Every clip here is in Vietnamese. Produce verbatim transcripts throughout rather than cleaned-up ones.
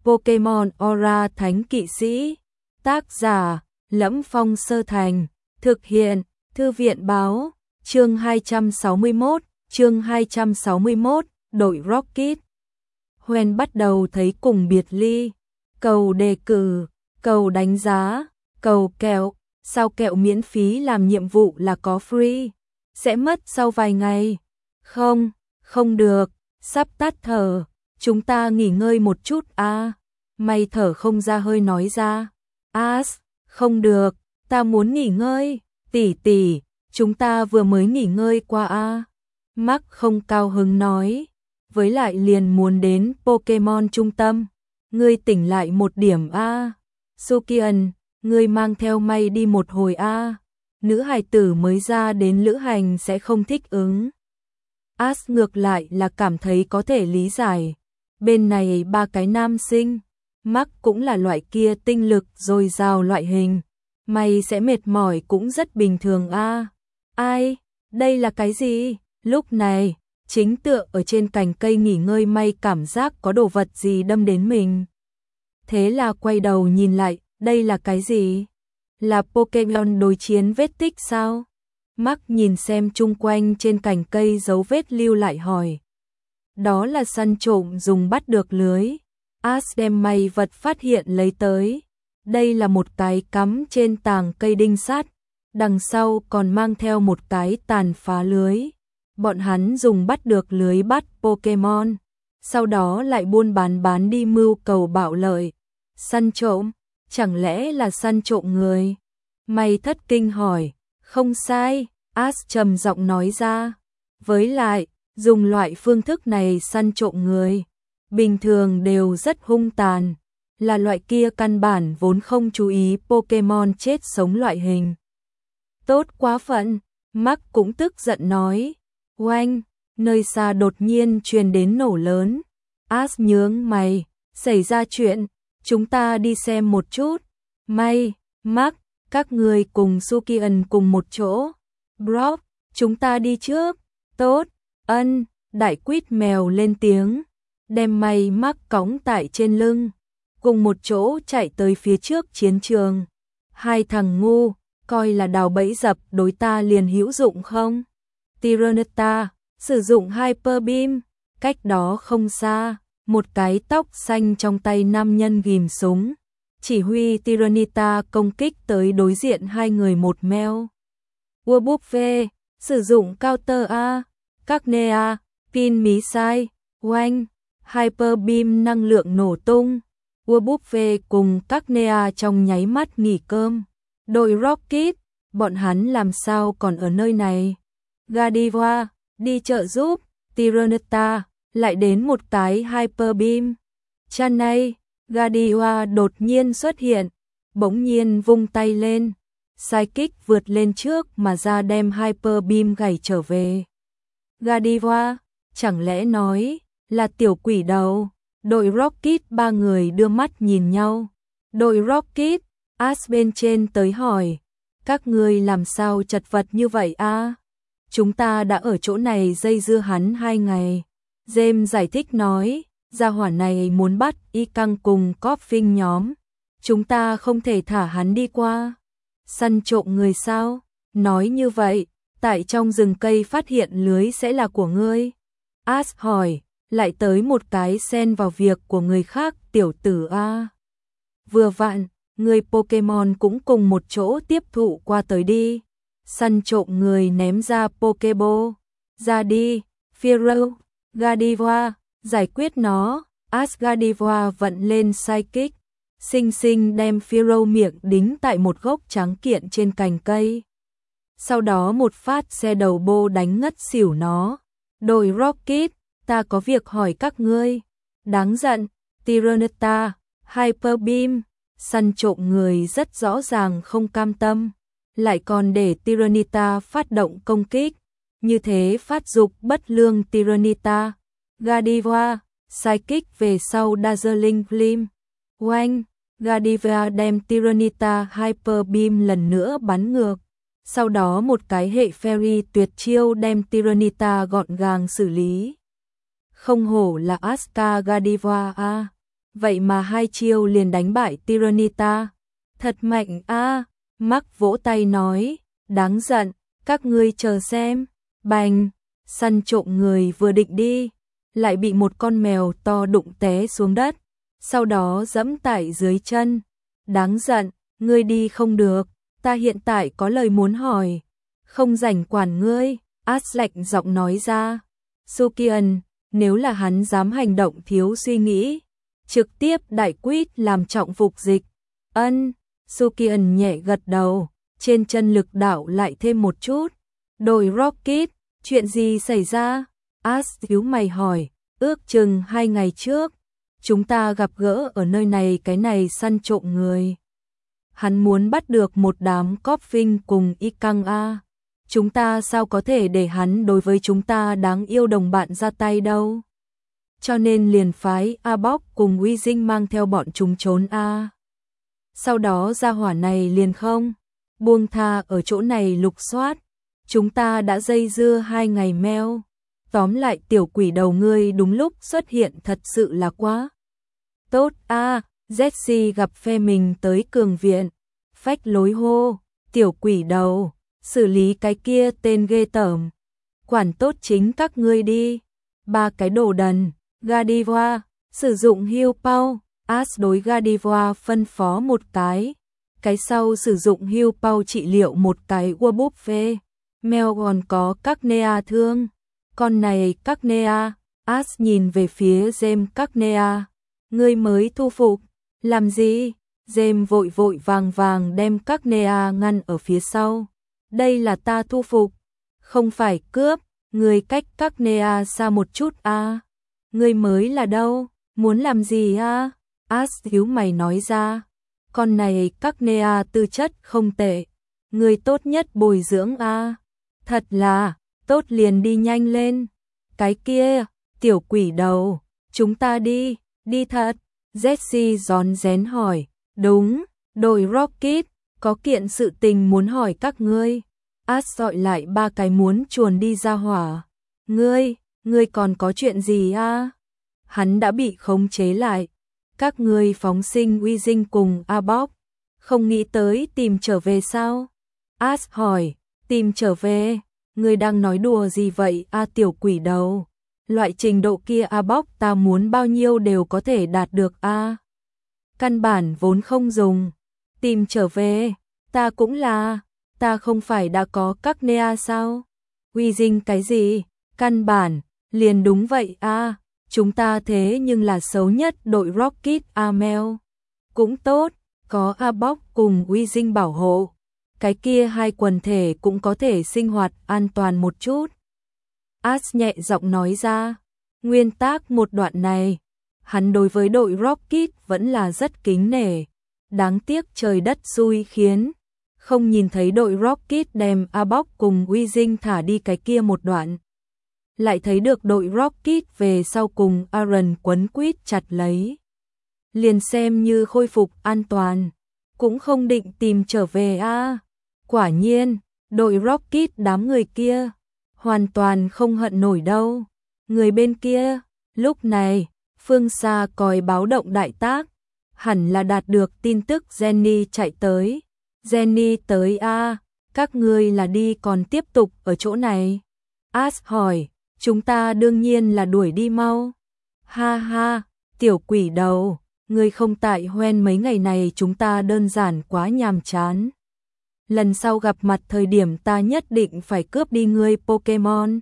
Pokemon Aura Thánh Kỵ Sĩ. Tác giả: Lẫm Phong Sơ Thành. Thực hiện: Thư viện báo. Chương hai trăm sáu mươi mốt, chương hai trăm sáu mươi mốt, đội Rocket. Hoen bắt đầu thấy cùng biệt ly. Cầu đề cử, cầu đánh giá, cầu kẹo, sao kẹo miễn phí làm nhiệm vụ là có free, sẽ mất sau vài ngày. Không, không được, sắp tắt thở, chúng ta nghỉ ngơi một chút à. May thở không ra hơi nói ra. As, không được, ta muốn nghỉ ngơi, tỷ tỷ, chúng ta vừa mới nghỉ ngơi qua à. Mark không cao hứng nói, với lại liền muốn đến Pokemon trung tâm. Ngươi tỉnh lại một điểm a. À. Sukian, ngươi mang theo May đi một hồi a. À. Nữ hài tử mới ra đến lữ hành sẽ không thích ứng. As ngược lại là cảm thấy có thể lý giải. Bên này ba cái nam sinh, Mark cũng là loại kia tinh lực dồi dào loại hình. May sẽ mệt mỏi cũng rất bình thường a. À. Ai, đây là cái gì? Lúc này, chính tựa ở trên cành cây nghỉ ngơi May cảm giác có đồ vật gì đâm đến mình. Thế là quay đầu nhìn lại, đây là cái gì? Là Pokemon đối chiến vết tích sao? Mark nhìn xem chung quanh trên cành cây dấu vết lưu lại hỏi. Đó là săn trộm dùng bắt được lưới. As đem May vật phát hiện lấy tới. Đây là một cái cắm trên tàng cây đinh sắt, đằng sau còn mang theo một cái tàn phá lưới. Bọn hắn dùng bắt được lưới bắt Pokemon, sau đó lại buôn bán bán đi mưu cầu bạo lợi. Săn trộm, chẳng lẽ là săn trộm người? May thất kinh hỏi. Không sai, As trầm giọng nói ra. Với lại, dùng loại phương thức này săn trộm người, bình thường đều rất hung tàn, là loại kia căn bản vốn không chú ý Pokemon chết sống loại hình. Tốt quá phận, Mark cũng tức giận nói. Oanh, nơi xa đột nhiên truyền đến nổ lớn. As nhướng mày, xảy ra chuyện, chúng ta đi xem một chút. May, Mark, các người cùng Sukian cùng một chỗ. Brock, chúng ta đi trước. Tốt, ân, đại quýt mèo lên tiếng, đem May Mark cõng tại trên lưng, cùng một chỗ chạy tới phía trước chiến trường. Hai thằng ngu, coi là đào bẫy dập đối ta liền hữu dụng không? Tyranitar, sử dụng Hyper Beam, cách đó không xa, một cái tóc xanh trong tay nam nhân ghim súng, chỉ huy Tyranitar công kích tới đối diện hai người một meo. Wurbuffet, sử dụng Counter A, Cagnea, Pin Missile, Oanh, Hyper Beam năng lượng nổ tung. Wurbuffet cùng Cagnea trong nháy mắt nghỉ cơm. Đội Rocket, bọn hắn làm sao còn ở nơi này? Gardevoir, đi trợ giúp. Tyranitar, lại đến một cái Hyper Beam. Chanay, Gardevoir đột nhiên xuất hiện, bỗng nhiên vung tay lên. Psychic vượt lên trước mà ra đem Hyper Beam gảy trở về. Gardevoir, chẳng lẽ nói là tiểu quỷ đầu? Đội Rocket ba người đưa mắt nhìn nhau. Đội Rocket, As bên trên tới hỏi, các ngươi làm sao chật vật như vậy a? À? Chúng ta đã ở chỗ này dây dưa hắn hai ngày. James giải thích nói, gia hỏa này muốn bắt y căng cùng Coffin nhóm. Chúng ta không thể thả hắn đi qua. Săn trộm người sao? Nói như vậy, tại trong rừng cây phát hiện lưới sẽ là của ngươi. As hỏi, lại tới một cái xen vào việc của người khác tiểu tử a. Vừa vặn, người Pokemon cũng cùng một chỗ tiếp thụ qua tới đi. Săn trộm người ném ra Pokeball. Ra đi, Firo, Gardevoir, giải quyết nó. As Gardevoir vận lên Psychic, xinh xinh đem Firo miệng đính tại một gốc trắng kiện trên cành cây. Sau đó một phát xe đầu bô đánh ngất xỉu nó. Đội Rocket, ta có việc hỏi các ngươi. Đáng giận, Tyranitar, Hyper Beam, săn trộm người rất rõ ràng không cam tâm, lại còn để Tyranitar phát động công kích, như thế phát dục bất lương Tyranitar. Gardevoir, Psychic về sau Dazzling Gleam. Oanh, Gardevoir đem Tyranitar Hyper Beam lần nữa bắn ngược. Sau đó một cái hệ Fairy tuyệt chiêu đem Tyranitar gọn gàng xử lý. Không hổ là Aska Gardevoir a. vậy mà hai chiêu liền đánh bại Tyrannita. Thật mạnh a. Mark vỗ tay nói, đáng giận, các ngươi chờ xem. Bành, săn trộm người vừa định đi, lại bị một con mèo to đụng té xuống đất, sau đó giẫm tại dưới chân. Đáng giận, ngươi đi không được, ta hiện tại có lời muốn hỏi. Không rảnh quản ngươi, Ash lạnh giọng nói ra. Sukian, nếu là hắn dám hành động thiếu suy nghĩ, trực tiếp đại quýt làm trọng phục dịch. Ân, Sukian nhẹ gật đầu, trên chân lực đạo lại thêm một chút. Đội Rocket, chuyện gì xảy ra? Ash nhíu mày hỏi, ước chừng hai ngày trước, chúng ta gặp gỡ ở nơi này cái này săn trộm người. Hắn muốn bắt được một đám Coffin cùng Ikang A. Chúng ta sao có thể để hắn đối với chúng ta đáng yêu đồng bạn ra tay đâu. Cho nên liền phái A-Bok cùng Uy Dinh mang theo bọn chúng trốn A. Sau đó gia hỏa này liền không buông tha ở chỗ này lục soát. Chúng ta đã dây dưa hai ngày meo. Tóm lại tiểu quỷ đầu ngươi đúng lúc xuất hiện thật sự là quá tốt a. Jessie gặp phe mình tới cường viện, phách lối hô, tiểu quỷ đầu, xử lý cái kia tên ghê tởm. Quản tốt chính các ngươi đi. Ba cái đồ đần. Godiva, sử dụng heal power. Ash đối Godiva phân phó một cái. Cái sau sử dụng heal power trị liệu một cái Warbuffet. Mel còn có các nea thương. Con này các nea. Ash nhìn về phía James các nea. Ngươi mới thu phục. Làm gì? James vội vội vàng vàng đem các nea ngăn ở phía sau. Đây là ta thu phục. Không phải cướp. Ngươi cách các nea xa một chút a. À. Ngươi mới là đâu? Muốn làm gì a? À? Ash nhíu mày nói ra. Con này các nea tư chất không tệ. Ngươi tốt nhất bồi dưỡng a. À. Thật là, tốt liền đi nhanh lên. Cái kia, tiểu quỷ đầu, chúng ta đi, đi thật. Jessie rón rén hỏi. Đúng, đội Rocket, có kiện sự tình muốn hỏi các ngươi. Ash gọi lại ba cái muốn chuồn đi ra hỏa. Ngươi, ngươi còn có chuyện gì a? À? Hắn đã bị khống chế lại. Các ngươi phóng sinh Uy Dinh cùng A-Bok, không nghĩ tới tìm trở về sao? Ash hỏi, tìm trở về? Ngươi đang nói đùa gì vậy a à, tiểu quỷ đầu? Loại trình độ kia A-Bok ta muốn bao nhiêu đều có thể đạt được a. À? Căn bản vốn không dùng. Tìm trở về, ta cũng là, ta không phải đã có các nea sao? Uy Dinh cái gì? Căn bản, liền đúng vậy a. À, chúng ta thế nhưng là xấu nhất đội Rocket Amel. Cũng tốt, có A-Bok cùng Uy Dinh bảo hộ. Cái kia hai quần thể cũng có thể sinh hoạt an toàn một chút. Ash nhẹ giọng nói ra. Nguyên tắc một đoạn này, hắn đối với đội Rocket vẫn là rất kính nể. Đáng tiếc trời đất xui khiến, không nhìn thấy đội Rocket đem A-Bok cùng Uy Dinh thả đi cái kia một đoạn. Lại thấy được đội Rocket về sau cùng Aaron quấn quýt chặt lấy. Liền xem như khôi phục an toàn, cũng không định tìm trở về a. À. Quả nhiên, đội Rocket đám người kia, hoàn toàn không hận nổi đâu. Người bên kia, lúc này, phương xa còi báo động đại tác, hẳn là đạt được tin tức Jenny chạy tới. Jenny tới a, à, các ngươi là đi còn tiếp tục ở chỗ này? Ash hỏi, chúng ta đương nhiên là đuổi đi mau. Ha ha, tiểu quỷ đầu, ngươi không tại hoen mấy ngày này chúng ta đơn giản quá nhàm chán. Lần sau gặp mặt thời điểm ta nhất định phải cướp đi ngươi Pokemon.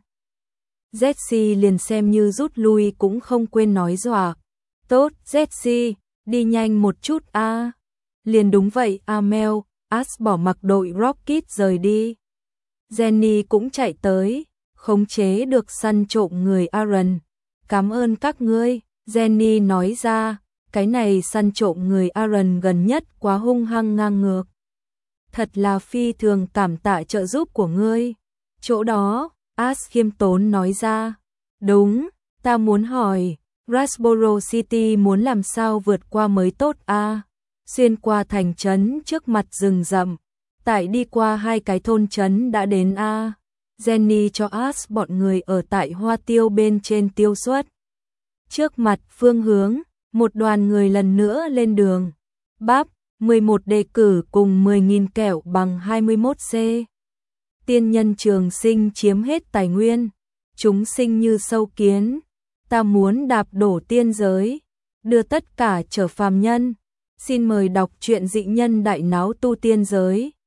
Jessie liền xem như rút lui cũng không quên nói dọa. Tốt, Jessie, đi nhanh một chút a. À. Liền đúng vậy, Amel. Ash bỏ mặc đội Rocket rời đi. Jenny cũng chạy tới, khống chế được săn trộm người Aaron. Cảm ơn các ngươi, Jenny nói ra, cái này săn trộm người Aaron gần nhất quá hung hăng ngang ngược. Thật là phi thường cảm tạ trợ giúp của ngươi. Chỗ đó, Ash khiêm tốn nói ra. Đúng, ta muốn hỏi, Rasboro City muốn làm sao vượt qua mới tốt a? À? Xuyên qua thành trấn trước mặt rừng rậm, tại đi qua hai cái thôn trấn đã đến a. À? Jenny cho Ash bọn người ở tại hoa tiêu bên trên tiêu suất. Trước mặt phương hướng, Một đoàn người lần nữa lên đường. Báp, mười một đề cử cùng mười nghìn kẹo bằng hai mươi mốt C. Tiên nhân trường sinh chiếm hết tài nguyên. Chúng sinh như sâu kiến. Ta muốn đạp đổ tiên giới. Đưa tất cả trở phàm nhân. Xin mời đọc truyện Dị Nhân Đại Náo Tu Tiên Giới.